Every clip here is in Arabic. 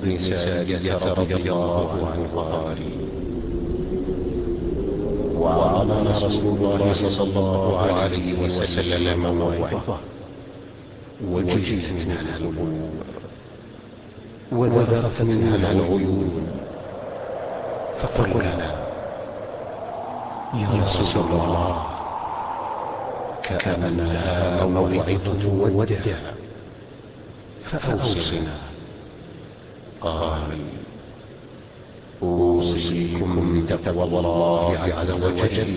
بن سارية رضي الله عنه قال: وعظنا رسول الله صلى الله عليه وسلم موعظة وجلت منها القلوب وذرفت منها العيون، فقلنا: يا رسول الله، كأنها موعظة وداع، فأوصنا. قال: أوصيكم بتقوى الله عز وجل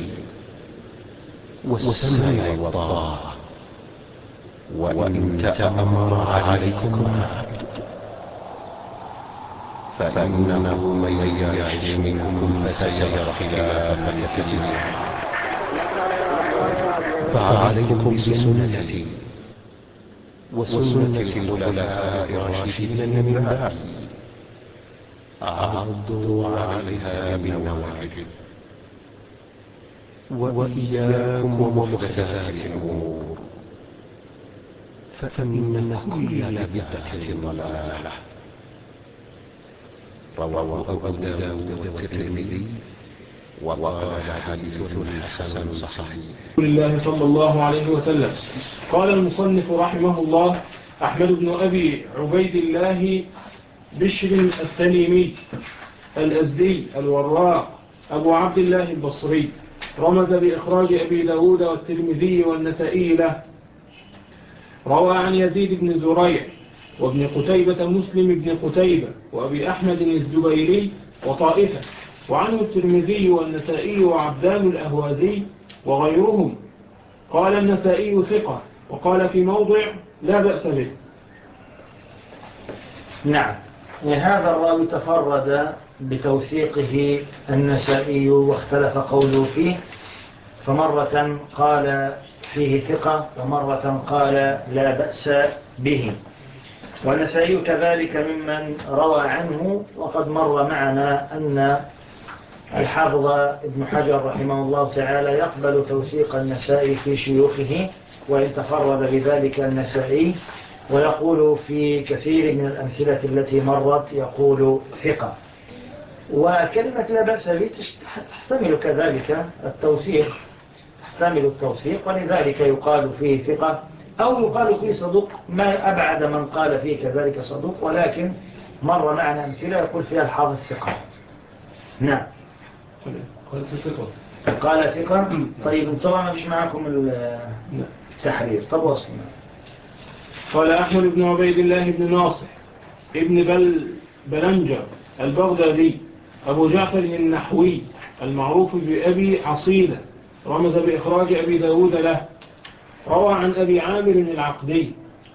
والسمع والطاعة، وإن تأمر عليكم عبد، فإنه من يعش منكم فسيرى اختلافا كثيرا، فعليكم بسنتي وسنة الخلفاء الراشدين من بعدي، عضوا عليها بالنواجذ، وإياكم ومحدثات الأمور، فإن كل بدعة ضلالة. رواه أبو داود والترمذي وقال حديث حسن صحيح. رسول الله صلى الله عليه وسلم. قال المصنف رحمه الله: أحمد بن أبي عبيد الله بشر التميمي الأزدي الوراق أبو عبد الله البصري، رمز بإخراج أبي داود والترمذي والنسائي له. روى عن يزيد بن زريع وابن قتيبة مسلم بن قتيبة وأبي أحمد الزبيري وطائفة، وعنه الترمذي والنسائي وعبدان الأهوازي وغيرهم. قال النسائي ثقة، وقال في موضع لا بأس به. نعم، هذا الراوي تفرد بتوثيقه النسائي واختلف قوله فيه، فمرة قال فيه ثقة ومرة قال لا بأس به، والنسائي كذلك ممن روى عنه. وقد مر معنا أن الحافظ ابن حجر رحمه الله تعالى يقبل توثيق النسائي في شيوخه وإن تفرد بذلك النسائي، ويقول في كثير من الأمثلة التي مرت يقول ثقة. وكلمة لا بأس به تحتمل كذلك التوثيق، تحتمل التوثيق، ولذلك يقال فيه ثقة أو يقال فيه صدوق، ما أبعد من قال فيه كذلك صدوق، ولكن مر معنا أمثلة يقول فيها الحافظ ثقة. نعم، قال ثقة. طيب انتوا ما فيش معكم التحرير؟ طب وصلنا. قال أحمد بن عبيد الله بن ناصر ابن بلنجر البغدادي أبو جعفر النحوي المعروف بأبي عصيلة، رمز بإخراج أبي داود له. روى عن أبي عامر العقدي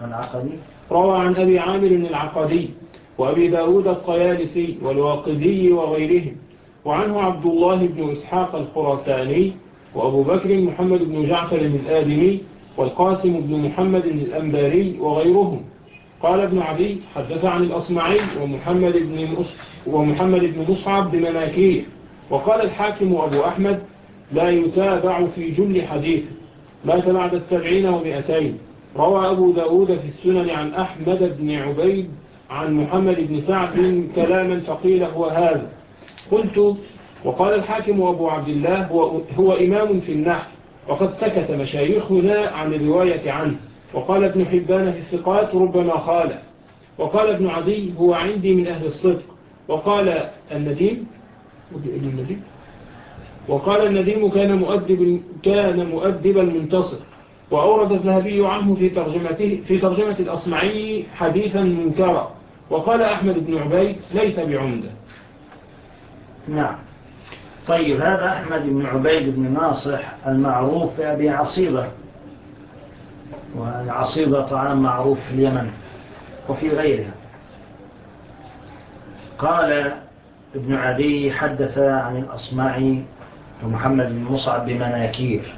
وأبي داود الطيالسي والواقدي وغيرهم، وعنه عبد الله بن إسحاق الخراساني وأبو بكر محمد بن جعفر الآدمي والقاسم بن محمد الأنباري وغيرهم. قال ابن عدي: حدث عن الأصمعي ومحمد بن مصعب بمناكير. وقال الحاكم أبو أحمد: لا يتابع في جل حديث، مات بعد 70 و200. روى أبو داود في السنن عن أحمد بن عبيد عن محمد بن سعد كلاما فقيل هو هذا. قلت: وقال الحاكم أبو عبد الله هو إمام في النحو، وقد سكت مشايخنا عن الرواية عنه. وقال ابن حبان في الثقات ربما خالف. وقال ابن عدي: هو عندي من أهل الصدق. وقال النديم كان مؤدب المنتصر. وأورد الذهبي عنه في ترجمة الأصمعي حديثا منكرا. وقال أحمد بن عبيد: ليس بعمدة. نعم. طيب، هذا أحمد بن عبيد بن ناصح المعروف بأبي عصيبة، والعصيبة طعام معروف في اليمن وفي غيرها. قال ابن عدي: حدث عن الأصمعي ومحمد بن مصعب بمناكير.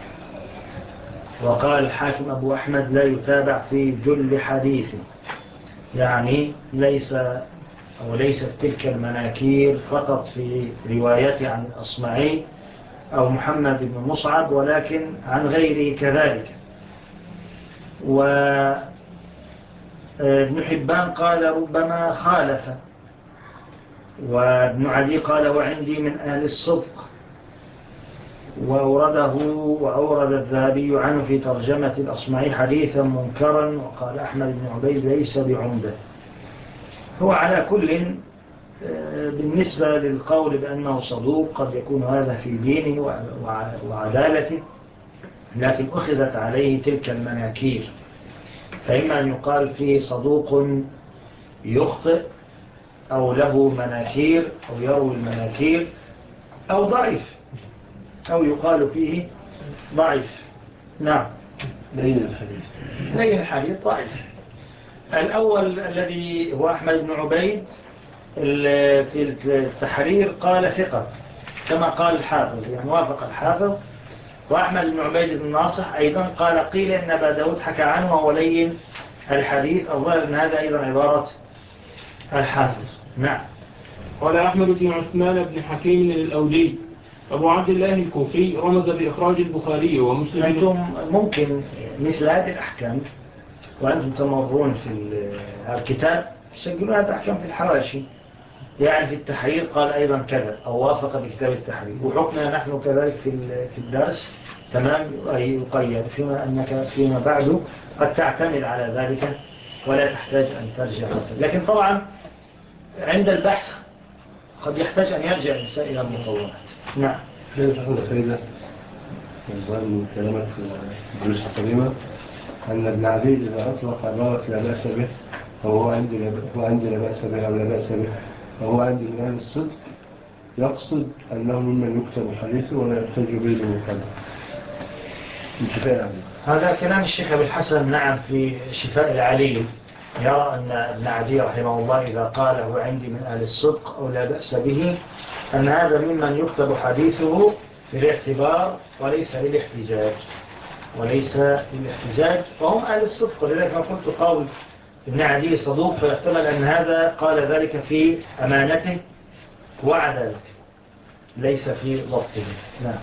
وقال الحاكم أبو أحمد: لا يتابع في جل حديث، يعني ليست تلك المناكير فقط في روايته عن الأصمعي أو محمد بن مصعب، ولكن عن غيره كذلك. ابن حبان قال ربما خالف، وابن عدي قال وعندي من أهل الصدق، وأورد الذهبي عنه في ترجمة الأصمعي حديثا منكرا، وقال أحمد بن عبيد ليس بعمدة. هو على كل بالنسبة للقول بأنه صدوق قد يكون هذا في دينه وعدالته، لكن أخذت عليه تلك المناكير، فإما أن يقال فيه صدوق يخطئ أو له مناكير أو يروي المناكير، أو ضعيف، أو يقال فيه ضعيف. نعم، لين الحديث ضعيف. الأول الذي هو أحمد بن عبيد في التحرير قال ثقة كما قال الحافظ، يعني وافق الحافظ. وأحمد بن عبيد بن ناصح أيضا قال قيل إن أبا داود حكى عنه ولين الحديث، أولا أن هذا أيضا عبارة الحافظ. نعم. قال أحمد بن عثمان بن حكيم الأولي أبو عبد الله الكوفي رمز بإخراج البخاري ومسلم. أنتم ممكن مثل هذه الأحكام وأنتم تمرون في الكتاب تسجلون هذه الأحكام في الحواشي، يعني في التحرير قال أيضا كذا أو وافق بكتاب التحرير، وحكمنا نحن كذلك في الدرس تمام يقيد، فيما أنك فيما بعد قد تعتمد على ذلك ولا تحتاج أن ترجع. لكن طبعا عند البحث قد يحتاج أن يرجع الإنسان إلى المطورات. نعم. هذا تأخذ فائدة من كلامك في الدروس القديمة أن ابن عبيد إذا أطلق عبارة لا بأس به وهو عندي لا بأس به أو لا بأس به وهو عندي من أهل الصدق، يقصد أنه ممن يكتب حديثه ولا يحتاج به المقدم. هذا كلام الشيخ أبي الحسن نعم في شفاء العليل، يرى أن ابن عدي رحمه الله إذا قال هو عندي من أهل الصدق أو لا بأس به أن هذا ممن يكتب حديثه للاعتبار وليس للاحتجاج، وهم أهل الصدق. ولذلك ما قلت قول ابن عدي صدوق، فيحتمل أن هذا قال ذلك في أمانته وعدالته ليس في ضبطه. نعم.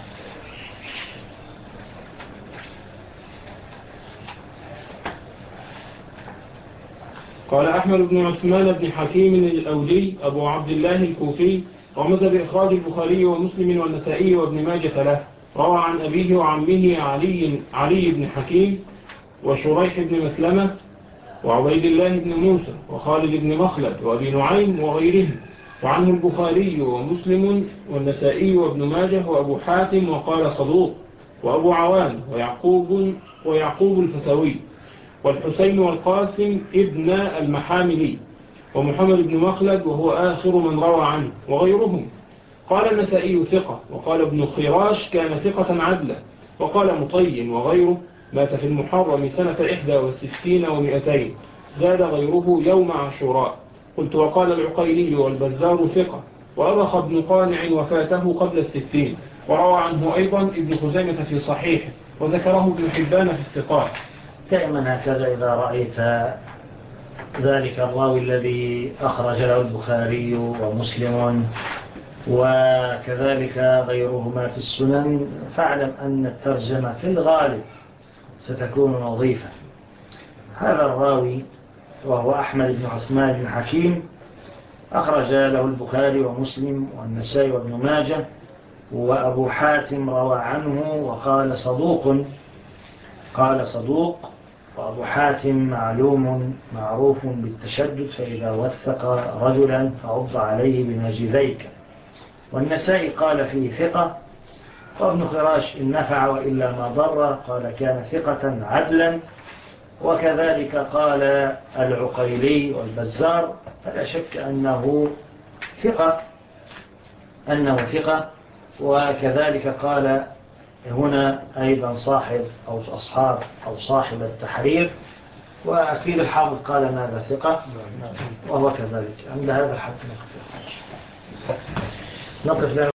قال أحمد بن عثمان بن حكيم الأولي أبو عبد الله الكوفي رمز بإخراج البخاري ومسلم والنسائي وابن ماجة له، روى عن أبيه وعمه علي بن حكيم وشريح بن مسلمة وعبيد الله بن موسى وخالد بن مخلد وأبي نعيم وغيرهم، وعنه البخاري ومسلم والنسائي وابن ماجه وأبو حاتم وقال صدوق، وأبو عوان ويعقوب الفسوي والحسين والقاسم ابن المحاملي ومحمد بن مخلد وهو آخر من روى عنه وغيرهم. قال النسائي ثقة، وقال ابن خراش كان ثقة عدلا، وقال مطين وغيره مات في المحرم سنة 61 و200، زاد غيره يوم عاشوراء. قلت وقال العقيلي والبزار ثقة، وأرخ ابن قانع وفاته قبل 60، وروى عنه أيضا ابن خزيمة في صحيحه، وذكره ابن حبان في الثقات. دائما هكذا إذا رأيت ذلك الراوي الذي أخرج له البخاري ومسلم وكذلك غيرهما في السنن، فاعلم أن الترجمة في الغالب ستكون نظيفة. هذا الراوي وهو أحمد بن عثمان بن حكيم أخرج له البخاري ومسلم والنسائي وابن ماجه، وأبو حاتم روى عنه وقال صدوق. وأبو حاتم معلوم معروف بالتشدد، فإذا وثق رجلا فعض عليه بناجذيك. والنسائي قال فيه ثقة. وابن خراش إن نفع وإلا ما ضر قال كان ثقة عدلا، وكذلك قال العقيلي والبزار، فلا شك أنه ثقة. وكذلك قال هنا أيضا صاحب أو أصحاب أو صاحب التحرير، وأكيد الحافظ قال ماذا ثقة، وهو كذلك. عند هذا الحد نقف.